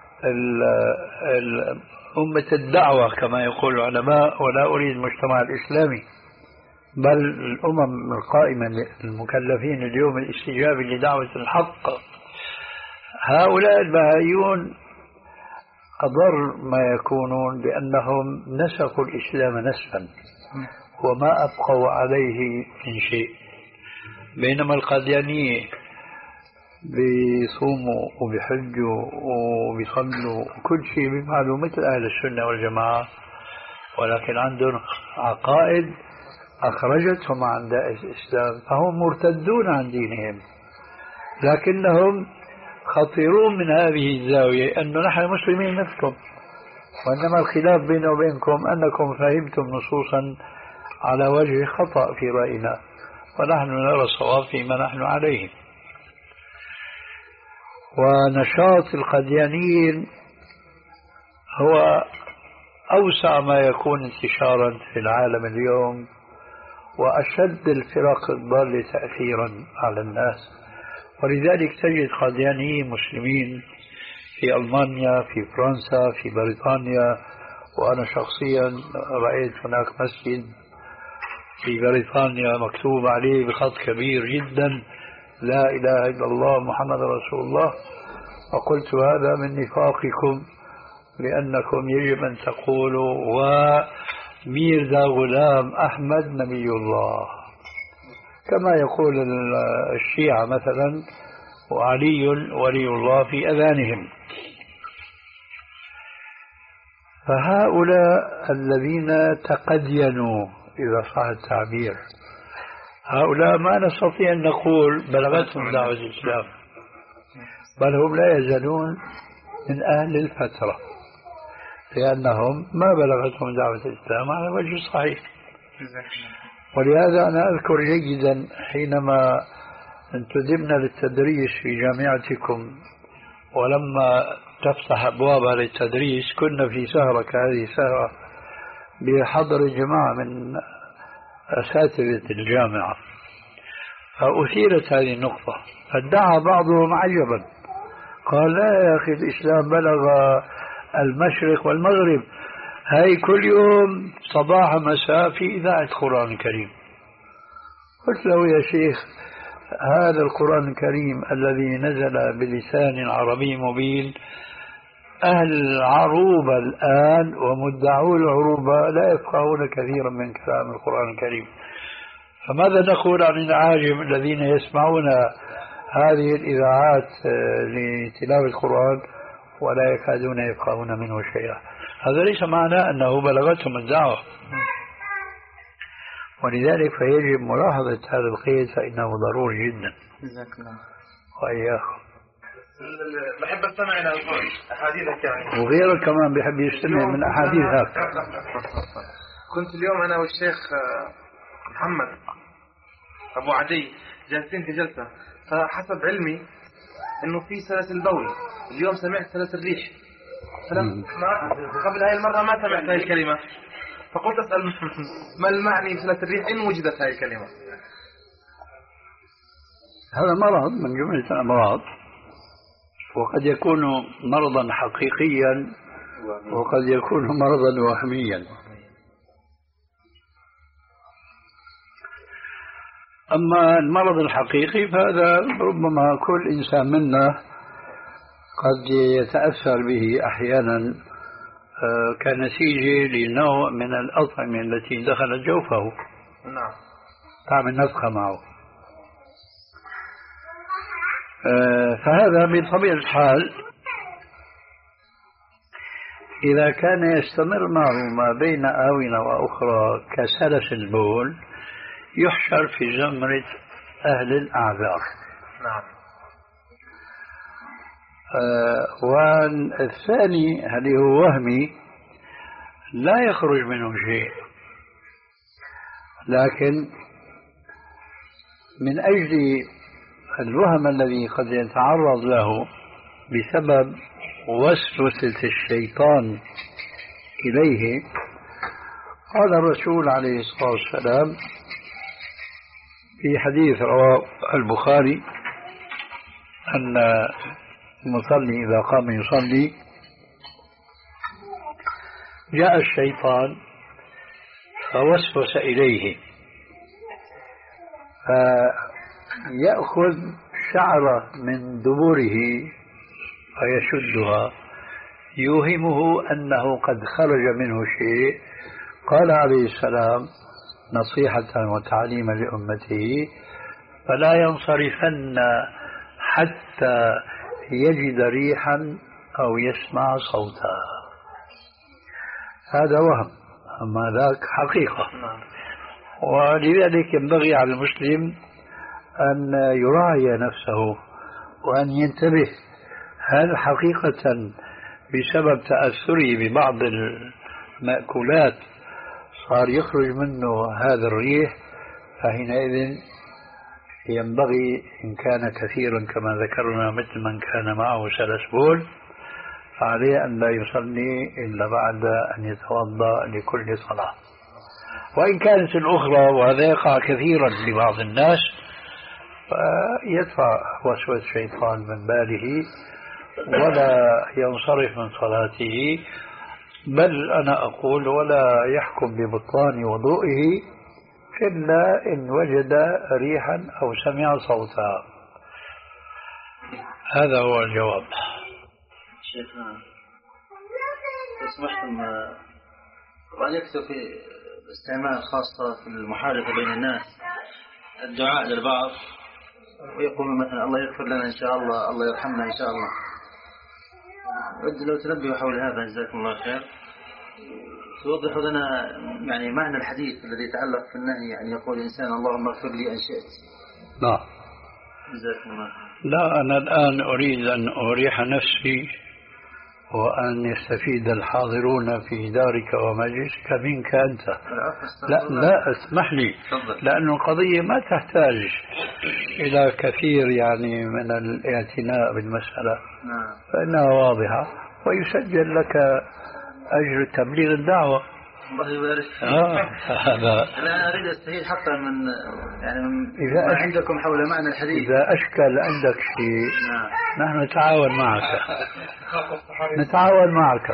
أمة الدعوة كما يقول العلماء، ولا أريد المجتمع الإسلامي بل الأمم القائمة المكلفين اليوم الاستجابة لدعوة الحق. هؤلاء البهائيون أضر ما يكونون بأنهم نسخوا الإسلام نسفا وما أبقوا عليه من شيء، بينما القاديانية بيصوموا وبيحجوا وبيصلوا وكل شيء بيفعلوا مثل أهل السنة والجماعة، ولكن عندهم عقائد أخرجتهم عن دائرة الإسلام فهم مرتدون عن دينهم، لكنهم خطيرون من هذه الزاوية أنه نحن مسلمين مثلكم، وإنما الخلاف بيننا وبينكم أنكم فهمتم نصوصا على وجه خطأ في رأينا ونحن نرى الصواب فيما نحن عليه. ونشاط القاديانيين هو أوسع ما يكون انتشارا في العالم اليوم وأشد الفرق الضالة تأثيرا على الناس، ولذلك تجد قاديانيين مسلمين في ألمانيا، في فرنسا، في بريطانيا. وأنا شخصيا رأيت هناك مسجد في بريطانيا مكتوب عليه بخط كبير جدا لا إله إلا الله محمد رسول الله، وقلت هذا من نفاقكم لأنكم يجب أن تقولوا وميرزا غلام أحمد نبي الله، كما يقول الشيعة مثلا وعلي ولي الله في أذانهم. فهؤلاء الذين تقدينوا إذا صح التعبير، هؤلاء ما نستطيع أن نقول بلغتهم دعوة الإسلام، بل هم لا يزالون من أهل الفترة، لأنهم ما بلغتهم دعوة الإسلام على وجه صحيح. ولهذا أنا أذكر جيدا حينما انتدبنا للتدريس في جامعتكم، ولما تفتح أبوابها للتدريس كنا في سهرة كهذه السهرة بحضر جماعة من أساتذة الجامعة، فأثيرت هذه النقطة، فادعى بعضهم عجبا، قال لا يا أخي الإسلام بلغ المشرق والمغرب، هاي كل يوم صباح مساء في إذاعة القرآن الكريم. قلت له يا شيخ هذا القرآن الكريم الذي نزل بلسان عربي مبين، أهل العروبة الآن ومدعو العروبة لا يفقهون كثيرا من كلام القرآن الكريم، فماذا نقول عن العاجم الذين يسمعون هذه الإذاعات لتلاوة القرآن ولا يكادون يفقهون منه شيئا؟ هذا ليس معناه أنه بلغتهم الدعوة. ولذلك فيجب ملاحظة هذا القيد، فإنه ضروري جدا. جزاك الله. وإياكم. بحب استمع إلى أحاديثك يعني. وغيرك كمان بيحب يستمع من أحاديثك. كنت اليوم أنا والشيخ محمد أبو عدي جالسين في جلسة، فحسب علمي إنه في سلاسل بول، اليوم سمعت سلاسل ريح، فلما قبل هاي المرة ما سمعت هاي الكلمة، فقلت أسأل ما المعني بسلاسل الريح إن وجدت هاي الكلمة؟ هذا مرض من جملة الأمراض، وقد يكون مرضا حقيقيا وقد يكون مرضا وهميا. أما المرض الحقيقي فهذا ربما كل إنسان منا قد يتأثر به أحيانا كنتيجة لنوع من الأطعمة التي دخلت جوفه، نعم، تعمل نفخة معه. فهذا بطبيعة الحال إذا كان يستمر معه ما بين آونة وأخرى كسلس البول يحشر في زمرة أهل الأعذار. نعم. آه والثاني هل هو وهمي لا يخرج منه شيء، لكن من أجل الوهم الذي قد يتعرض له بسبب وسوسة الشيطان إليه، قال الرسول عليه الصلاة والسلام في حديث رواه البخاري أن المصلي إذا قام يصلي جاء الشيطان فوسوس إليه فيأخذ شعرة من دبره فيشدها يوهمه أنه قد خرج منه شيء. قال عليه السلام نصيحة وتعليما لأمته فلا ينصرفن حتى يجد ريحا أو يسمع صوتا. هذا وهم، أما ذاك حقيقة. ولذلك ينبغي على المسلم أن يراعي نفسه وأن ينتبه، هل حقيقة بسبب تأثره ببعض المأكولات صار يخرج منه هذا الريح، فحينئذ ينبغي إن كان كثيرا كما ذكرنا مثل من كان معه سلس بول فعليه أن لا يصلي إلا بعد أن يتوضأ لكل صلاة. وإن كانت الأخرى، وهذا يقع كثيرا لبعض الناس، فيدفع وسوسة الشيطان من باله ولا ينصرف من صلاته، بل أنا أقول ولا يحكم ببطلان وضوئه إلا إن وجد ريحا أو سمع صوتا. هذا هو الجواب. شيخنا اسمحتم وأن يكتب في استعمال خاصة في المحادثة بين الناس الدعاء للبعض ويقول مثلا الله يغفر لنا إن شاء الله، الله يرحمنا إن شاء الله. لو تنبهوا حول هذا جزاكم الله خير، توضحوا لنا يعني معنى الحديث الذي يتعلق في النهي، يعني يقول الإنسان اللهم اغفر لي إن شئت. نعم. جزاكم الله. لا، أنا الآن أريد أن أريح نفسي وأن يستفيد الحاضرون في دارك ومجلسك منك أنت. لا لا اسمح لي، لأن القضية ما تحتاج إلى كثير يعني من الاعتناء بالمسألة، فإنها واضحة ويسجل لك أجر تبليغ الدعوة. الله يبارك فيك. آه هذا أنا أريد أستفيد حتى من يعني من إذا ما أش... عندكم حول معنى الحديث. إذا أشكل عندك شيء نعم. نحن نتعاون معك نتعاون معك.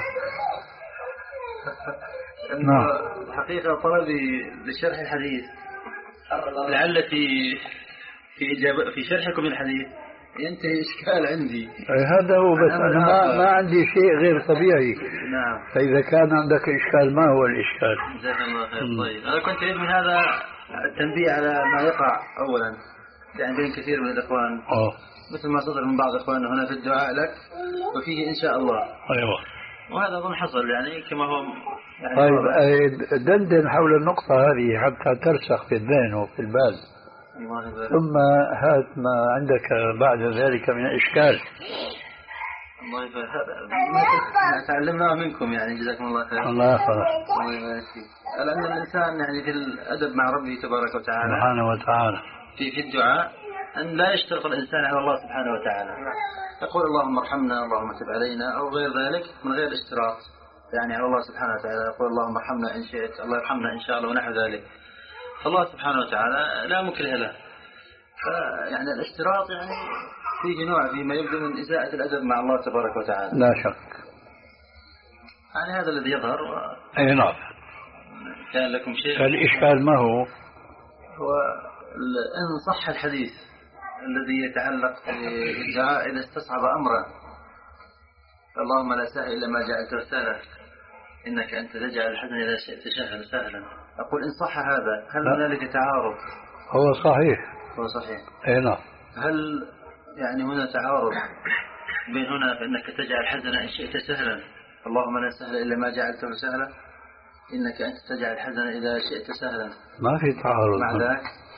نعم. حقيقة طلبي لشرح الحديث لعل في في إجابة في شرحكم للحديث ينتهي إشكال عندي. هذا هو، بس أنا ما, ما عندي شيء غير طبيعي. نعم. فإذا كان عندك إشكال، ما هو الإشكال؟ جزاك الله خير. طيب أنا كنت أريد من هذا التنبيه على ما يقع أولا يعني بين كثير من الإخوان. أوه. مثل ما صدر من بعض إخواننا هنا في الدعاء لك وفيه إن شاء الله. أيوة. وهذا أظن حصل يعني كما هو يعني. طيب دندن حول النقطة هذه حتى ترسخ في الذهن وفي البال، ثم هات ما عندك بعد ذلك من إشكال. الله يبارك. هذا تعلمناه منكم يعني جزاكم الله خير. الله يحفظك. الله يبارك فيك. لأن الإنسان يعني في الأدب مع ربه تبارك وتعالى سبحانه وتعالى في في الدعاء أن لا يشترط الإنسان على الله سبحانه وتعالى. يقول اللهم ارحمنا، اللهم تب علينا، أو غير ذلك من غير اشتراط يعني على الله سبحانه وتعالى. يقول اللهم ارحمنا إن شئت، الله يرحمنا إن شاء الله، ونحو ذلك. فالله سبحانه وتعالى لا مكره له. فيعني الاشتراط يعني فيه نوع فيما يبدو من إساءة الأدب مع الله تبارك وتعالى. لا شك. يعني هذا الذي يظهر. أي نعم. كان لكم شيء. الإشكال ما هو؟ هو إن صح الحديث الذي يتعلق بالدعاء إذا استصعب أمرا، اللهم لا سهل إلا ما جعلته سهلا، إنك أنت تجعل الحزن إذا شئت سهلا سهلا. أقول إن صح هذا هل هنالك تعارض؟ هو صحيح. هو صحيح. أي نعم. هل يعني هنا تعارض بين هنا فإنك تجعل الحزن إن شئت سهلا، اللهم لا سهل إلا ما جعلته سهلا، إنك أنت تجعل الحزن إذا شئت سهلا؟ ما في تعارض مع ذلك.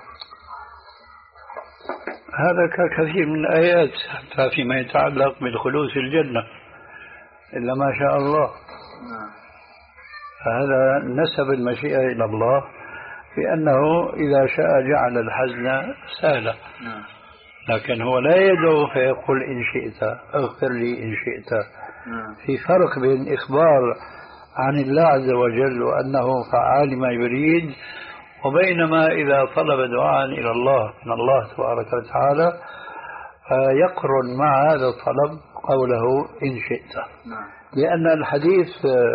هذا كثير من الآيات حتى فيما يتعلق بالخلود في الجنة إلا ما شاء الله. نعم. فهذا نسب المشيئة إلى الله بأنه إذا شاء جعل الحزن سهلا. نعم. لكن هو لا يدعو فيقول إن شئت اغفر لي إن شئت. نعم. في فرق بين إخبار عن الله عز وجل وأنه فعال ما يريد، وبينما إذا طلب دعاء إلى الله من الله تبارك وتعالى يقرن مع هذا الطلب قوله إن شئت. نعم. لأن الحديث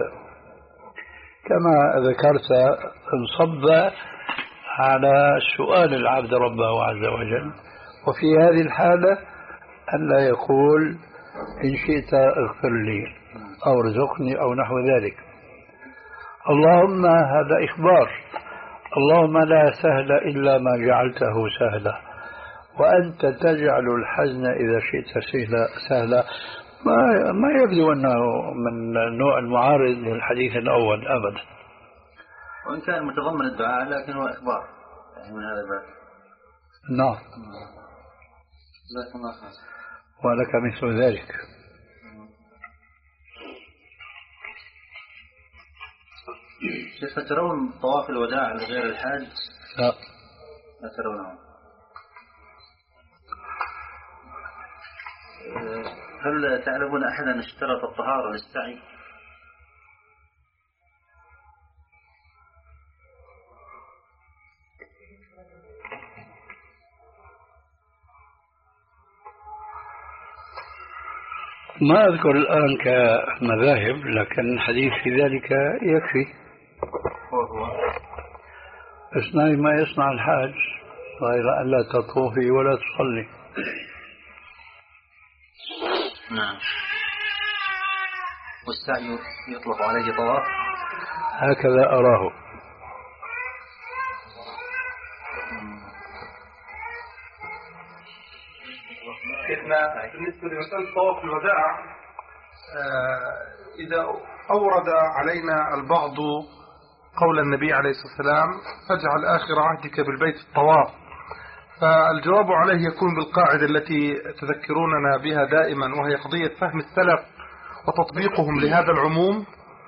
كما ذكرت انصب على سؤال العبد ربه عز وجل، وفي هذه الحالة أن لا يقول إن شئت اغفر لي أو ارزقني أو نحو ذلك. اللهم هذا إخبار، اللهم لا سهل إلا ما جعلته سهلا، وأنت تجعل الحزن إذا شئت سهلا سهلا. ما ما يبدو أنه من نوع المعارض للحديث الأول أبدا، وإن كان متضمن الدعاء لكن هو إخبار يعني من هذا الباب. نعم. جزاك الله خير. ولك مثل ذلك. شيخ ترون طواف الوداع لغير الحاج؟ لا. لا ترونه. هل تعلمون أحدا اشترط الطهارة للسعي؟ ما أذكر الآن كمذاهب، لكن الحديث في ذلك يكفي. وهو اصنعي ما يصنع الحاج غير أن لا تطوفي ولا تصلي. نعم. والسعي يطلق عليه طواف؟ هكذا أراه. شيخنا بالنسبة لمسألة طواف الوداع، إذا أورد علينا البعض قول النبي عليه الصلاة والسلام فاجعل آخر عهدك بالبيت الطواف، فالجواب عليه يكون بالقاعدة التي تذكروننا بها دائما، وهي قضية فهم السلف وتطبيقهم لهذا العموم.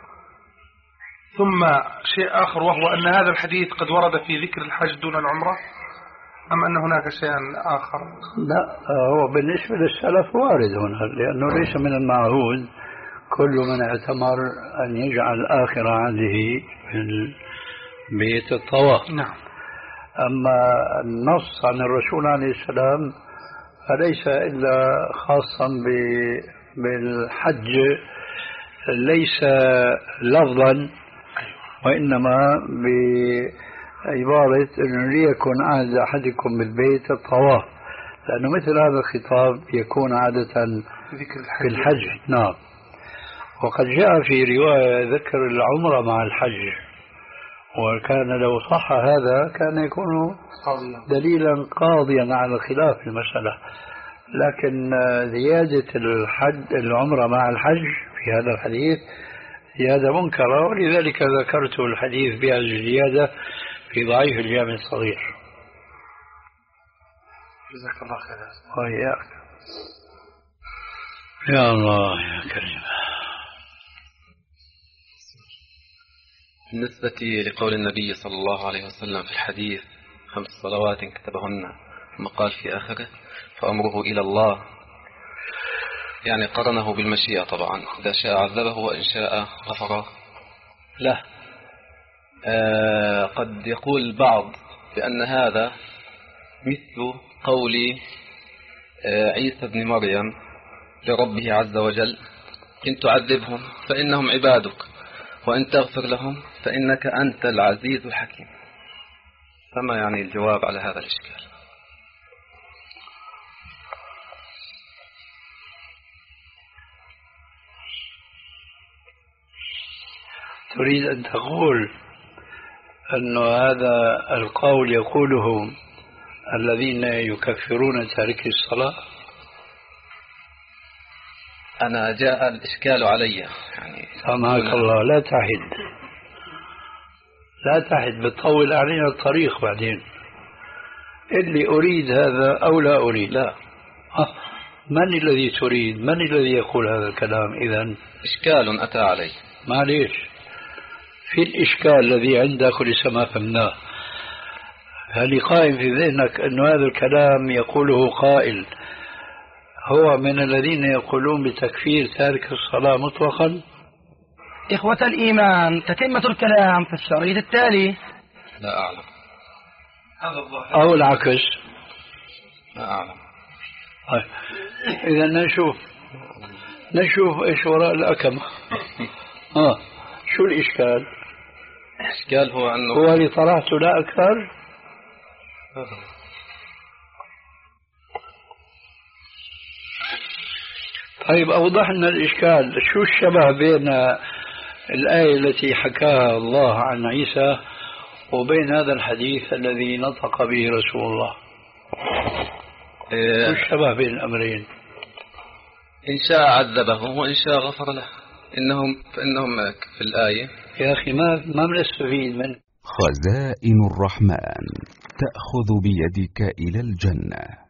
ثم شيء آخر وهو أن هذا الحديث قد ورد في ذكر الحج دون العمرة، أم أن هناك شيئا آخر؟ لا، هو بالنسبة للسلف وارد هنا، لأنه ليس من المعهود كل من اعتمر أن يجعل آخر عهده في بيت الطواف. نعم. أما النص عن الرسول عليه السلام فليس إلا خاصا بالحج، ليس لفظا وإنما بعبارة أنه ليكن عهد أحدكم بالبيت الطواف، لأنه مثل هذا الخطاب يكون عادة في الحج. نعم. وقد جاء في رواية ذكر العمرة مع الحج، وكان لو صح هذا كان يكون دليلا قاضيا على خلاف المسألة، لكن زيادة الحج العمرة مع الحج في هذا الحديث زيادة منكرة، ولذلك ذكرت الحديث بهذه الزيادة في ضعيف الجامع الصغير. جزاك الله خير. وإياك. يا الله يا كريم. بالنسبة لقول النبي صلى الله عليه وسلم في الحديث خمس صلوات كتبهن، ثم قال في آخره فأمره إلى الله، يعني قرنه بالمشيئة طبعا، إذا شاء عذبه وإن شاء غفر له. آه قد يقول البعض بأن هذا مثل قول آه عيسى بن مريم لربه عز وجل إن تعذبهم فإنهم عبادك وإن تغفر لهم فإنك أنت العزيز الحكيم. فما يعني الجواب على هذا الإشكال؟ تريد أن تقول أن هذا القول يقوله الذين يكفرون تارك الصلاة؟ أنا جاء الإشكال علي يعني. سامحك الله، لا تعهد لا تعهد بتطول علينا الطريق بعدين. اللي أريد هذا أو لا أريد. لا. آه. من الذي تريد؟ من الذي يقول هذا الكلام؟ إذن إشكال أتى علي. معليش، في الإشكال الذي عندك ولسه ما فهمناه، هل قائم في ذهنك أن هذا الكلام يقوله قائل هو من الذين يقولون بتكفير تارك الصلاة مطلقا؟ إخوة الإيمان، تتمة الكلام في الشريط التالي. لا أعلم. أو العكس؟ لا أعلم. إذا نشوف نشوف إيش وراء الأكمة. آه شو الإشكال؟ الإشكال هو أنه هو اللي طرحته لا أكثر. طيب أوضح لنا الإشكال. شو الشبه بين الآية التي حكاها الله عن عيسى وبين هذا الحديث الذي نطق به رسول الله؟ شو الشبه بين الأمرين؟ إن شاء عذبه وإن شاء غفر له. إنهم فإنهم في الآية يا أخي ما ما بنستفيد من خزائن الرحمن تأخذ بيدك إلى الجنة.